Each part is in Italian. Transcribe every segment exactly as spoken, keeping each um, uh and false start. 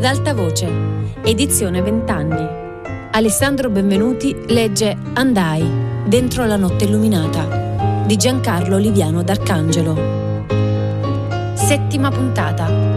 alta voce, edizione vent'anni. Alessandro Benvenuti legge Andai, dentro la notte illuminata, di Giancarlo Liviano d'Arcangelo. Settima puntata.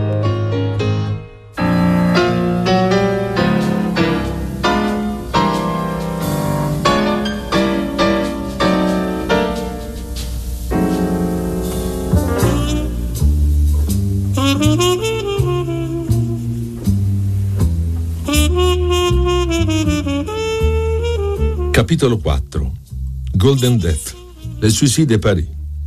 Capitolo quattro. Golden Death. Le Suicide Paris.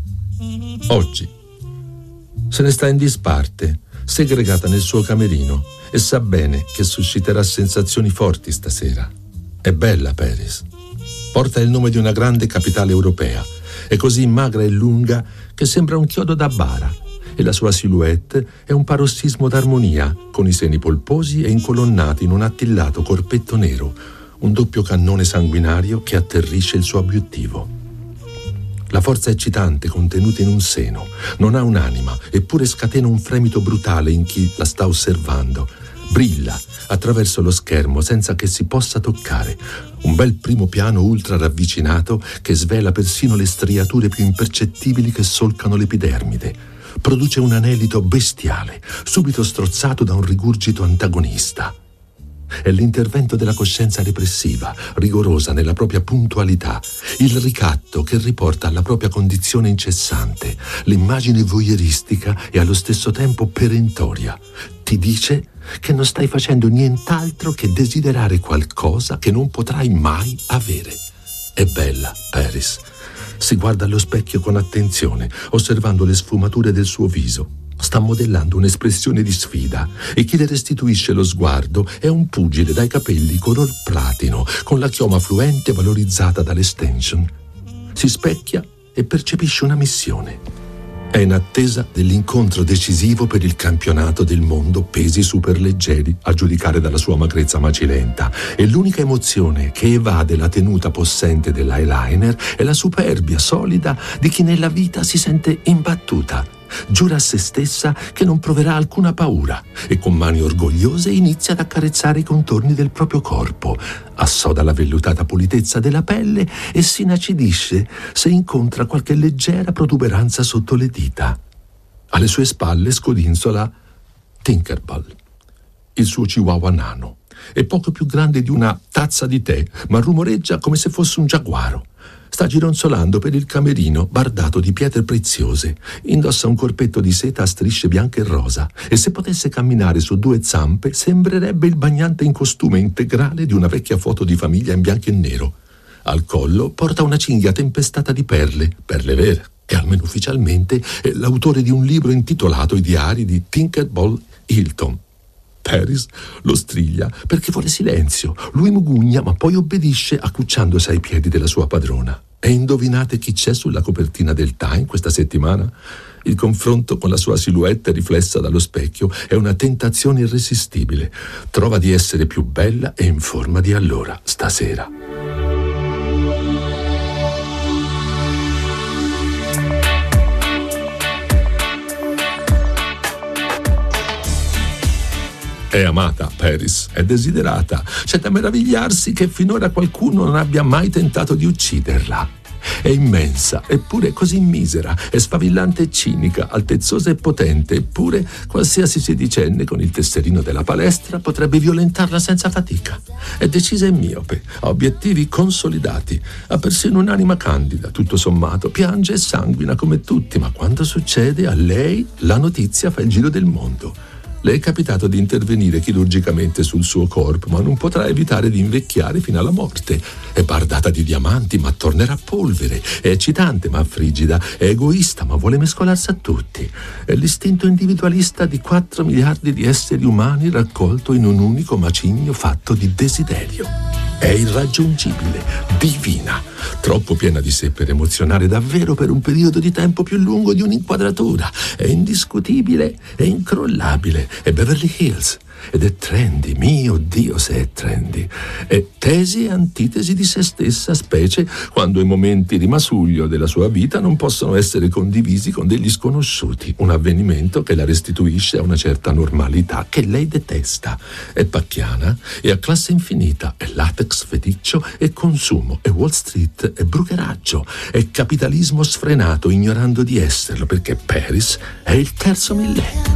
Oggi. Se ne sta in disparte, segregata nel suo camerino, e sa bene che susciterà sensazioni forti stasera. È bella Paris. Porta il nome di una grande capitale europea. È così magra e lunga che sembra un chiodo da bara, e la sua silhouette è un parossismo d'armonia, con i seni polposi e incolonnati in un attillato corpetto nero, un doppio cannone sanguinario che atterrisce il suo obiettivo. La forza eccitante contenuta in un seno non ha un'anima, eppure scatena un fremito brutale in chi la sta osservando. Brilla attraverso lo schermo senza che si possa toccare. Un bel primo piano ultra ravvicinato che svela persino le striature più impercettibili che solcano l'epidermide. Produce un anelito bestiale, subito strozzato da un rigurgito antagonista. È l'intervento della coscienza repressiva, rigorosa nella propria puntualità, il ricatto che riporta alla propria condizione incessante, l'immagine voyeuristica e allo stesso tempo perentoria. Ti dice che non stai facendo nient'altro che desiderare qualcosa che non potrai mai avere. È bella, Paris. Si guarda allo specchio con attenzione, osservando le sfumature del suo viso. Sta modellando un'espressione di sfida e chi le restituisce lo sguardo è un pugile dai capelli color platino, con la chioma fluente valorizzata dall'extension. Si specchia e percepisce una missione. È in attesa dell'incontro decisivo per il campionato del mondo pesi superleggeri, a giudicare dalla sua magrezza macilenta, e l'unica emozione che evade la tenuta possente dell'eyeliner è la superbia solida di chi nella vita si sente imbattuta. Giura a se stessa che non proverà alcuna paura e con mani orgogliose inizia ad accarezzare i contorni del proprio corpo, assoda la vellutata pulitezza della pelle e si inacidisce se incontra qualche leggera protuberanza sotto le dita. Alle sue spalle scodinzola Tinkerbell, il suo chihuahua nano. È poco più grande di una tazza di tè, ma rumoreggia come se fosse un giaguaro. Sta gironzolando per il camerino bardato di pietre preziose, indossa un corpetto di seta a strisce bianche e rosa e se potesse camminare su due zampe sembrerebbe il bagnante in costume integrale di una vecchia foto di famiglia in bianco e nero. Al collo porta una cinghia tempestata di perle, perle vere, e almeno ufficialmente è l'autore di un libro intitolato I diari di Tinkerbell Hilton. Paris lo striglia perché vuole silenzio. Lui mugugna ma poi obbedisce accucciandosi ai piedi della sua padrona. E indovinate chi c'è sulla copertina del Time questa settimana? Il confronto con la sua silhouette riflessa dallo specchio è una tentazione irresistibile. Trova di essere più bella e in forma di allora, stasera. È amata Paris, è desiderata. C'è da meravigliarsi che finora qualcuno non abbia mai tentato di ucciderla. È immensa, eppure così misera, è sfavillante e cinica, altezzosa e potente, eppure qualsiasi sedicenne con il tesserino della palestra potrebbe violentarla senza fatica. È decisa e miope, ha obiettivi consolidati, ha persino un'anima candida, tutto sommato, piange e sanguina come tutti, ma quando succede a lei la notizia fa il giro del mondo. Le è capitato di intervenire chirurgicamente sul suo corpo, ma non potrà evitare di invecchiare fino alla morte. È bardata di diamanti, ma tornerà polvere. È eccitante, ma frigida. È egoista, ma vuole mescolarsi a tutti. È l'istinto individualista di quattro miliardi di esseri umani raccolto in un unico macigno fatto di desiderio. È irraggiungibile, divina, troppo piena di sé per emozionare davvero per un periodo di tempo più lungo di un'inquadratura. È indiscutibile e incrollabile. È Beverly Hills. ed è trendy, mio Dio se è trendy. È tesi e antitesi di se stessa, specie quando i momenti di masuglio della sua vita non possono essere condivisi con degli sconosciuti, un avvenimento che la restituisce a una certa normalità che lei detesta. È pacchiana, è a classe infinita, è latex feticcio, è consumo, è Wall Street, è brucheraggio, è capitalismo sfrenato ignorando di esserlo, perché Paris è il terzo millennio.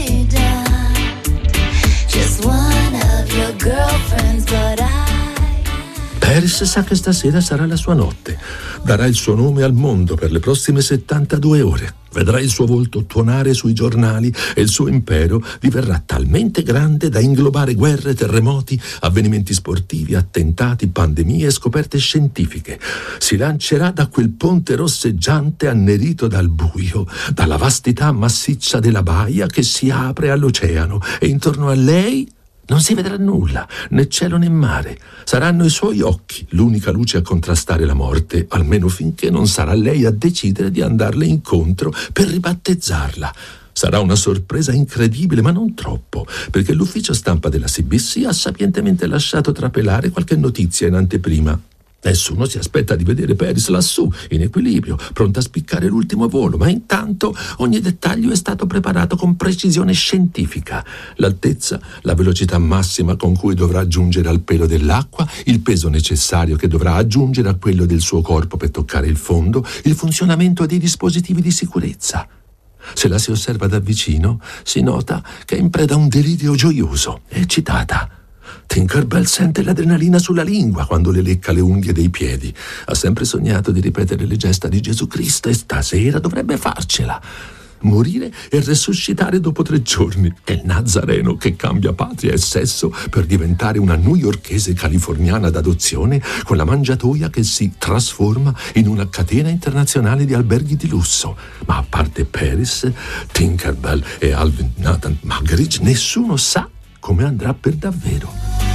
Paris sa che stasera sarà la sua notte. Darà il suo nome al mondo per le prossime settantadue ore. Vedrà il suo volto tuonare sui giornali e il suo impero diverrà talmente grande da inglobare guerre, terremoti, avvenimenti sportivi, attentati, pandemie e scoperte scientifiche. Si lancerà da quel ponte rosseggiante annerito dal buio, dalla vastità massiccia della baia che si apre all'oceano, e intorno a lei non si vedrà nulla, né cielo né mare. Saranno i suoi occhi l'unica luce a contrastare la morte, almeno finché non sarà lei a decidere di andarle incontro per ribattezzarla. Sarà una sorpresa incredibile, ma non troppo, perché l'ufficio stampa della C B C ha sapientemente lasciato trapelare qualche notizia in anteprima. Nessuno si aspetta di vedere Paris lassù, in equilibrio, pronta a spiccare l'ultimo volo, ma intanto ogni dettaglio è stato preparato con precisione scientifica. L'altezza, la velocità massima con cui dovrà giungere al pelo dell'acqua, il peso necessario che dovrà aggiungere a quello del suo corpo per toccare il fondo, il funzionamento dei dispositivi di sicurezza. Se la si osserva da vicino, si nota che è in preda a un delirio gioioso, è eccitata. Tinkerbell sente l'adrenalina sulla lingua quando le lecca le unghie dei piedi. Ha sempre sognato di ripetere le gesta di Gesù Cristo e stasera dovrebbe farcela. Morire e resuscitare dopo tre giorni. È il Nazareno che cambia patria e sesso per diventare una newyorkese californiana d'adozione con la mangiatoia che si trasforma in una catena internazionale di alberghi di lusso. Ma a parte Paris, Tinkerbell e Alvin Nathan Muggeridge, nessuno sa come andrà per davvero.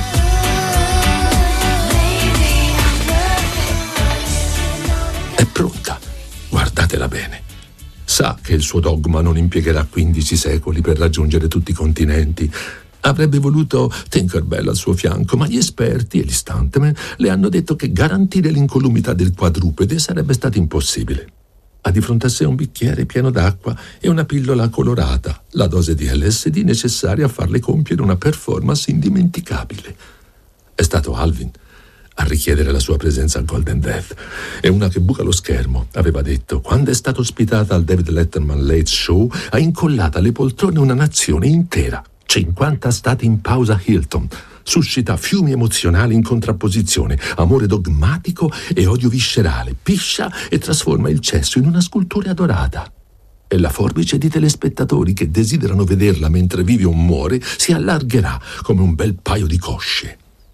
È pronta, guardatela bene. Sa che il suo dogma non impiegherà quindici secoli per raggiungere tutti i continenti. Avrebbe voluto Tinkerbell al suo fianco, ma gli esperti e gli stuntman le hanno detto che garantire l'incolumità del quadrupede sarebbe stato impossibile. Ha di fronte a sé un bicchiere pieno d'acqua e una pillola colorata, la dose di L S D necessaria a farle compiere una performance indimenticabile. È stato Alvin a richiedere la sua presenza al Golden Death. È una che buca lo schermo, aveva detto. Quando è stata ospitata al David Letterman Late Show, ha incollato alle poltrone una nazione intera. cinquanta stati in pausa Hilton. Suscita fiumi emozionali in contrapposizione, amore dogmatico e odio viscerale, piscia e trasforma il cesso in una scultura adorata. E la forbice di telespettatori che desiderano vederla mentre vive o muore si allargherà come un bel paio di cosce.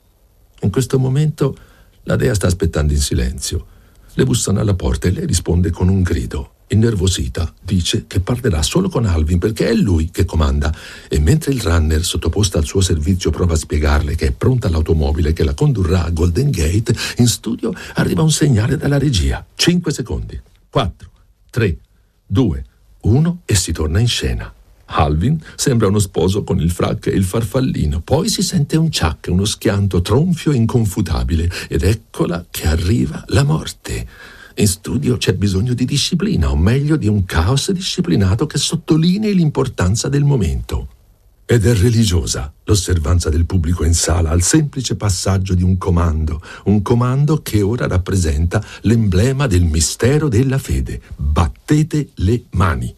In questo momento la dea sta aspettando in silenzio. Le bussano alla porta e lei risponde con un grido. Innervosita, dice che parlerà solo con Alvin perché è lui che comanda, e mentre il runner sottoposta al suo servizio prova a spiegarle che è pronta l'automobile che la condurrà a Golden Gate, in studio arriva un segnale dalla regia. Cinque secondi. Quattro, tre, due, uno e si torna in scena. Alvin sembra uno sposo con il frac e il farfallino, poi si sente un ciak, uno schianto tronfio e inconfutabile, ed eccola che arriva la morte. In studio c'è bisogno di disciplina, o meglio di un caos disciplinato che sottolinei l'importanza del momento. Ed è religiosa l'osservanza del pubblico in sala al semplice passaggio di un comando, un comando che ora rappresenta l'emblema del mistero della fede. Battete le mani.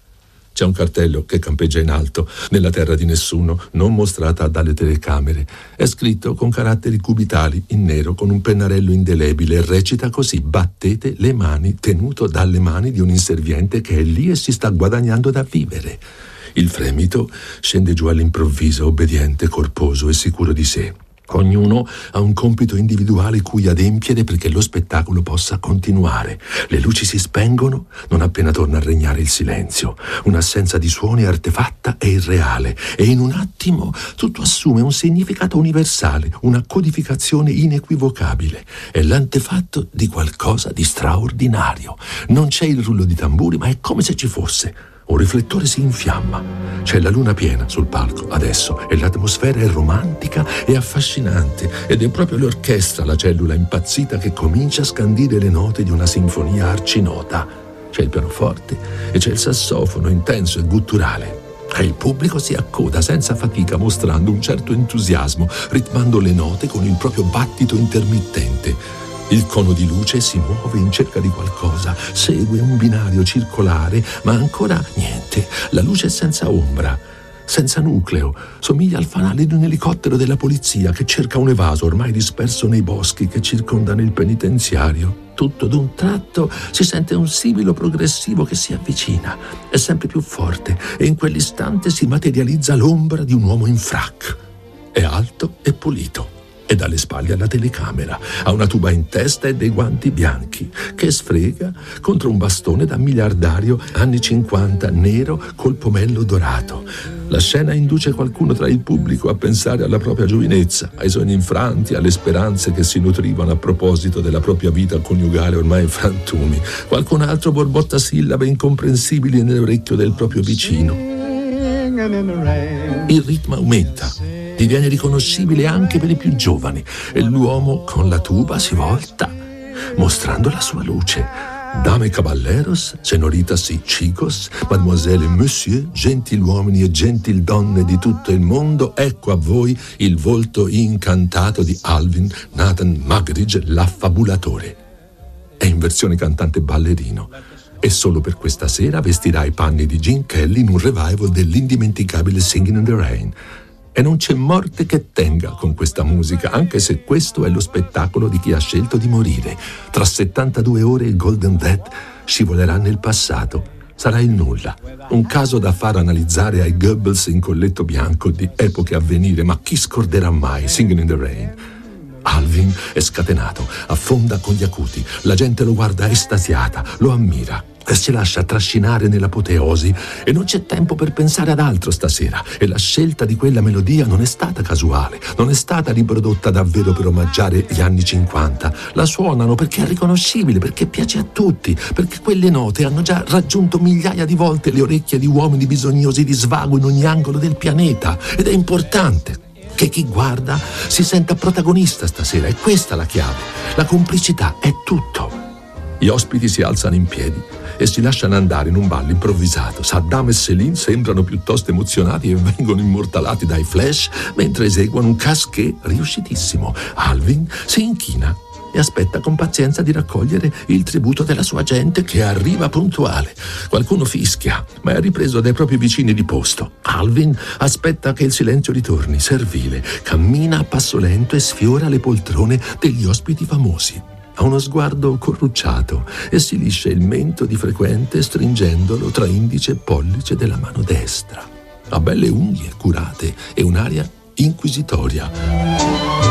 C'è un cartello che campeggia in alto, nella terra di nessuno, non mostrata dalle telecamere. È scritto con caratteri cubitali in nero con un pennarello indelebile e recita così: battete le mani, tenuto dalle mani di un inserviente che è lì e si sta guadagnando da vivere. Il fremito scende giù all'improvviso, obbediente, corposo e sicuro di sé. Ognuno ha un compito individuale cui adempiere perché lo spettacolo possa continuare. Le luci si spengono non appena torna a regnare il silenzio. Un'assenza di suoni artefatta e irreale, e in un attimo tutto assume un significato universale, una codificazione inequivocabile. È l'antefatto di qualcosa di straordinario. Non c'è il rullo di tamburi, ma è come se ci fosse. Un riflettore si infiamma. C'è la luna piena sul palco adesso e l'atmosfera è romantica e affascinante ed è proprio l'orchestra, la cellula impazzita che comincia a scandire le note di una sinfonia arcinota. C'è il pianoforte e c'è il sassofono intenso e gutturale. E il pubblico si accoda senza fatica mostrando un certo entusiasmo, ritmando le note con il proprio battito intermittente. Il cono di luce si muove in cerca di qualcosa, segue un binario circolare, ma ancora niente. La luce è senza ombra, senza nucleo. Somiglia al fanale di un elicottero della polizia che cerca un evaso ormai disperso nei boschi che circondano il penitenziario. Tutto d'un tratto si sente un sibilo progressivo che si avvicina, è sempre più forte e in quell'istante si materializza l'ombra di un uomo in frac. È alto e pulito. E dalle spalle alla telecamera, ha una tuba in testa e dei guanti bianchi, che sfrega contro un bastone da miliardario anni cinquanta, nero col pomello dorato. La scena induce qualcuno tra il pubblico a pensare alla propria giovinezza, ai sogni infranti, alle speranze che si nutrivano a proposito della propria vita coniugale ormai frantumi. Qualcun altro borbotta sillabe incomprensibili nell'orecchio del proprio vicino. Il ritmo aumenta. Diviene riconoscibile anche per i più giovani e l'uomo con la tuba si volta, mostrando la sua luce. Dame e caballeros, senoritas y chicos, mademoiselle e monsieur, gentiluomini e gentildonne di tutto il mondo, ecco a voi il volto incantato di Alvin Nathan Muggeridge, l'affabulatore. È in versione cantante ballerino. E solo per questa sera vestirà i panni di Gene Kelly in un revival dell'indimenticabile Singing in the Rain. E non c'è morte che tenga con questa musica, anche se questo è lo spettacolo di chi ha scelto di morire. Tra settantadue ore il Golden Death scivolerà nel passato. Sarà il nulla, un caso da far analizzare ai Goebbels in colletto bianco di epoche a venire, ma chi scorderà mai Singing in the Rain? Alvin è scatenato, affonda con gli acuti, la gente lo guarda estasiata, lo ammira e si lascia trascinare nell'apoteosi e non c'è tempo per pensare ad altro stasera e la scelta di quella melodia non è stata casuale, non è stata riprodotta davvero per omaggiare gli anni cinquanta, la suonano perché è riconoscibile, perché piace a tutti, perché quelle note hanno già raggiunto migliaia di volte le orecchie di uomini bisognosi di svago in ogni angolo del pianeta ed è importante che chi guarda si senta protagonista stasera. È questa la chiave. La complicità è tutto. Gli ospiti si alzano in piedi e si lasciano andare in un ballo improvvisato. Saddam e Céline sembrano piuttosto emozionati e vengono immortalati dai flash mentre eseguono un casquet riuscitissimo. Alvin si inchina e aspetta con pazienza di raccogliere il tributo della sua gente che arriva puntuale. Qualcuno fischia, ma è ripreso dai propri vicini di posto. Alvin aspetta che il silenzio ritorni, servile, cammina a passo lento e sfiora le poltrone degli ospiti famosi. Ha uno sguardo corrucciato e si liscia il mento di frequente stringendolo tra indice e pollice della mano destra. Ha belle unghie curate e un'aria inquisitoria.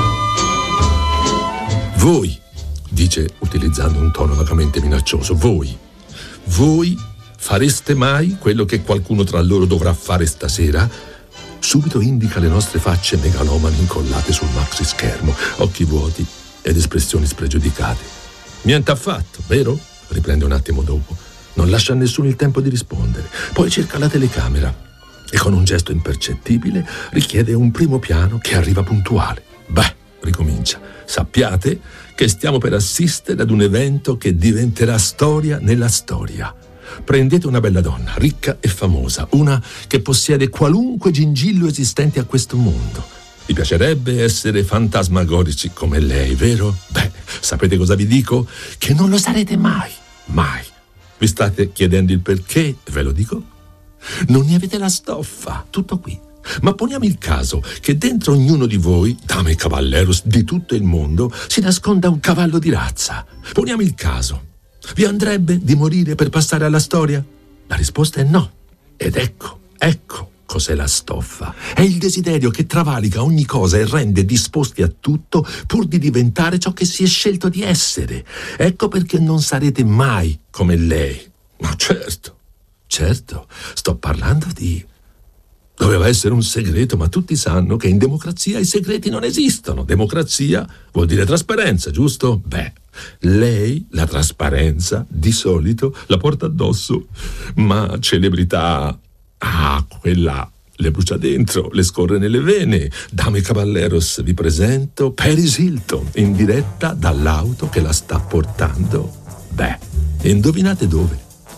Voi, dice utilizzando un tono vagamente minaccioso, voi, voi fareste mai quello che qualcuno tra loro dovrà fare stasera? Subito indica le nostre facce megalomane incollate sul maxi schermo, occhi vuoti ed espressioni spregiudicate. Niente affatto, vero? Riprende un attimo dopo. Non lascia a nessuno il tempo di rispondere. Poi cerca la telecamera e con un gesto impercettibile richiede un primo piano che arriva puntuale. Beh, ricomincia. Sappiate che stiamo per assistere ad un evento che diventerà storia nella storia. Prendete una bella donna, ricca e famosa, una che possiede qualunque gingillo esistente a questo mondo. Vi piacerebbe essere fantasmagorici come lei, vero? Beh, sapete cosa vi dico? Che non lo sarete mai, mai. Vi state chiedendo il perché? Ve lo dico. Non ne avete la stoffa, tutto qui. Ma poniamo il caso che dentro ognuno di voi, dame e caballeros di tutto il mondo, si nasconda un cavallo di razza. Poniamo il caso. Vi andrebbe di morire per passare alla storia? La risposta è no. Ed ecco, ecco cos'è la stoffa. È il desiderio che travalica ogni cosa e rende disposti a tutto pur di diventare ciò che si è scelto di essere. Ecco perché non sarete mai come lei. Ma certo, certo, sto parlando di Doveva essere un segreto, ma tutti sanno che in democrazia i segreti non esistono. Democrazia vuol dire trasparenza, giusto? Beh, lei la trasparenza di solito la porta addosso, ma celebrità, ah, quella le brucia dentro, le scorre nelle vene. Dame caballeros, vi presento Paris Hilton, in diretta dall'auto che la sta portando. Beh, indovinate dove?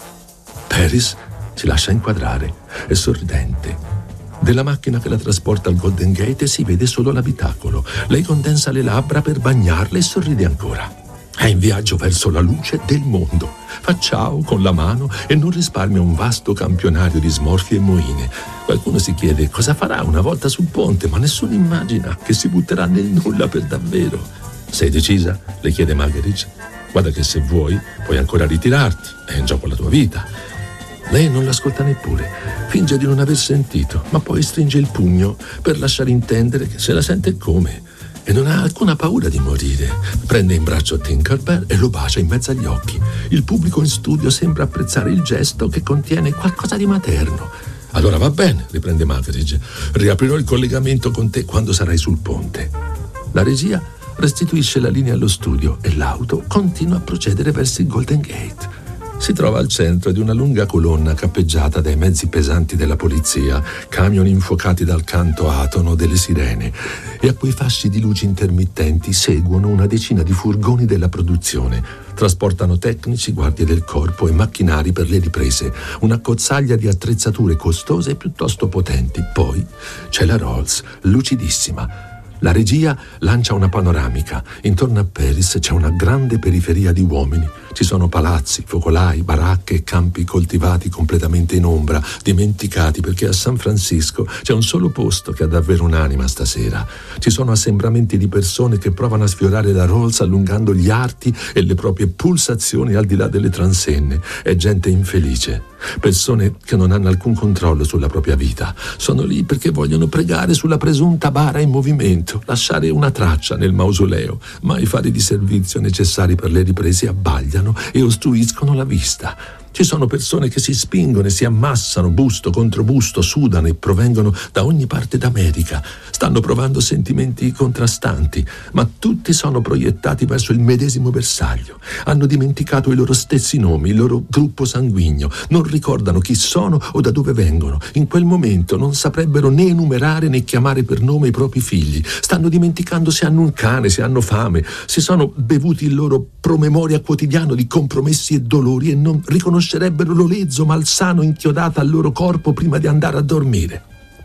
Paris si lascia inquadrare, è sorridente. Della macchina che la trasporta al Golden Gate si vede solo l'abitacolo. Lei condensa le labbra per bagnarle e sorride ancora. È in viaggio verso la luce del mondo. Fa ciao con la mano e non risparmia un vasto campionario di smorfie e moine. Qualcuno si chiede cosa farà una volta sul ponte, ma nessuno immagina che si butterà nel nulla per davvero. Sei decisa? Le chiede Muggeridge. Guarda che se vuoi puoi ancora ritirarti, è in gioco la tua vita. Lei non l'ascolta neppure, finge di non aver sentito, ma poi stringe il pugno per lasciare intendere che se la sente come e non ha alcuna paura di morire. Prende in braccio Tinkerbell e lo bacia in mezzo agli occhi. Il pubblico in studio sembra apprezzare il gesto che contiene qualcosa di materno. Allora va bene, riprende Muggeridge, riaprirò il collegamento con te quando sarai sul ponte. La regia restituisce la linea allo studio e l'auto continua a procedere verso il Golden Gate. Si trova al centro di una lunga colonna cappeggiata dai mezzi pesanti della polizia, camion infuocati dal canto atono delle sirene, e a quei fasci di luci intermittenti seguono una decina di furgoni della produzione. Trasportano tecnici, guardie del corpo e macchinari per le riprese, un'accozzaglia di attrezzature costose e piuttosto potenti. Poi c'è la Rolls, lucidissima. La regia lancia una panoramica. Intorno a Paris c'è una grande periferia di uomini. Ci sono palazzi, focolai, baracche e campi coltivati completamente in ombra, dimenticati perché a San Francisco c'è un solo posto che ha davvero un'anima stasera. Ci sono assembramenti di persone che provano a sfiorare la Rolls allungando gli arti e le proprie pulsazioni al di là delle transenne. È gente infelice. Persone che non hanno alcun controllo sulla propria vita. Sono lì perché vogliono pregare sulla presunta bara in movimento, lasciare una traccia nel mausoleo, ma i fari di servizio necessari per le riprese abbagliano e ostruiscono la vista. Ci sono persone che si spingono e si ammassano busto contro busto, sudano e provengono da ogni parte d'America. Stanno provando sentimenti contrastanti, ma tutti sono proiettati verso il medesimo bersaglio. Hanno dimenticato i loro stessi nomi, il loro gruppo sanguigno. Non ricordano chi sono o da dove vengono. In quel momento non saprebbero né enumerare né chiamare per nome i propri figli. Stanno dimenticando se hanno un cane, se hanno fame, se sono bevuti il loro promemoria quotidiano di compromessi e dolori e non riconoscono conoscerebbero l'olezzo malsano inchiodato al loro corpo prima di andare a dormire.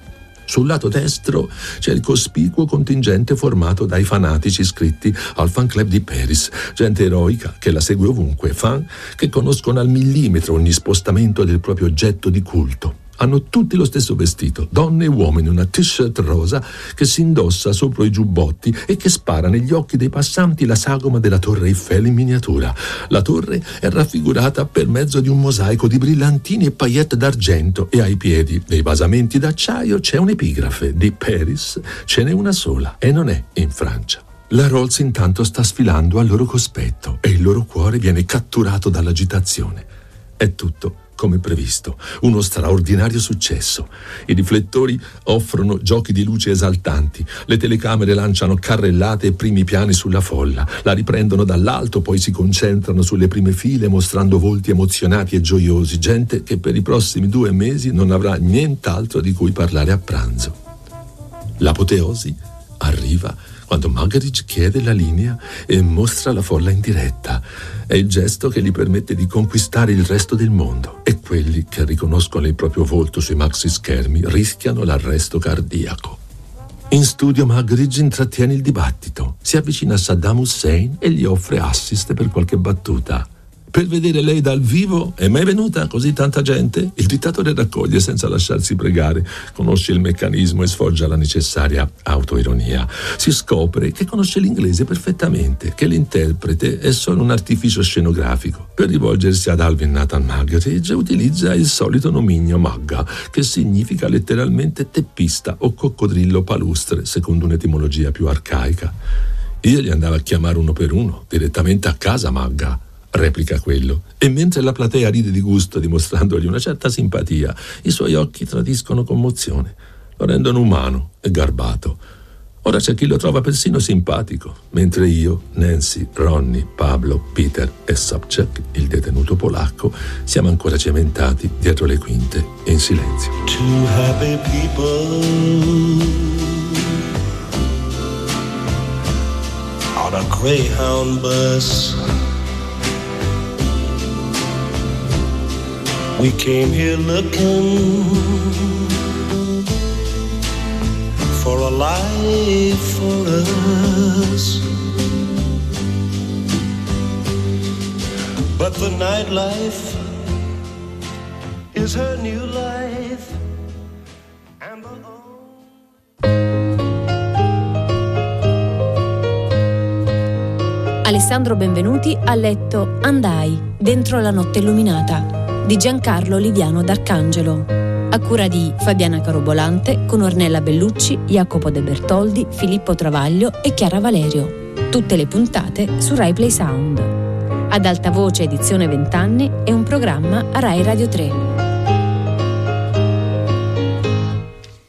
Sul lato destro c'è il cospicuo contingente formato dai fanatici iscritti al fan club di Paris, gente eroica che la segue ovunque, fan che conoscono al millimetro ogni spostamento del proprio oggetto di culto. Hanno tutti lo stesso vestito, donne e uomini, una t-shirt rosa che si indossa sopra i giubbotti e che spara negli occhi dei passanti la sagoma della Torre Eiffel in miniatura. La torre è raffigurata per mezzo di un mosaico di brillantini e paillette d'argento e ai piedi dei basamenti d'acciaio c'è un'epigrafe: di Paris ce n'è una sola e non è in Francia. La Rolls intanto sta sfilando al loro cospetto e il loro cuore viene catturato dall'agitazione. È tutto come previsto, uno straordinario successo. I riflettori offrono giochi di luce esaltanti, le telecamere lanciano carrellate e primi piani sulla folla, la riprendono dall'alto, poi si concentrano sulle prime file mostrando volti emozionati e gioiosi, gente che per i prossimi due mesi non avrà nient'altro di cui parlare a pranzo. L'apoteosi arriva quando Muggeridge chiede la linea e mostra la folla in diretta. È il gesto che gli permette di conquistare il resto del mondo, e quelli che riconoscono il proprio volto sui maxi schermi rischiano l'arresto cardiaco. In studio Muggeridge intrattiene il dibattito, si avvicina a Saddam Hussein e gli offre assist per qualche battuta. Per vedere lei dal vivo è mai venuta così tanta gente? Il dittatore raccoglie senza lasciarsi pregare, conosce il meccanismo e sfoggia la necessaria autoironia. Si scopre che conosce l'inglese perfettamente, che l'interprete è solo un artificio scenografico. Per rivolgersi ad Alvin Nathan Muggeridge utilizza il solito nomignio Mugga, che significa letteralmente teppista o coccodrillo palustre, secondo un'etimologia più arcaica. Io gli andavo a chiamare uno per uno, direttamente a casa Mugga. replica quello, e mentre la platea ride di gusto dimostrandogli una certa simpatia, i suoi occhi tradiscono commozione, lo rendono umano e garbato. Ora c'è chi lo trova persino simpatico, mentre io, Nancy, Ronnie, Pablo, Peter e Sobczak, il detenuto polacco, siamo ancora cementati dietro le quinte e in silenzio. Two happy people on a Greyhound bus. We came here looking for a life for us, but the nightlife is her new life, and the Alessandro Benvenuti ha letto Andai, dentro la notte illuminata di Giancarlo Liviano d'Arcangelo, a cura di Fabiana Carobolante, con Ornella Bellucci, Jacopo De Bertoldi, Filippo Travaglio e Chiara Valerio. Tutte le puntate su Rai Play Sound. Ad alta voce edizione vent'anni è un programma a Rai Radio tre.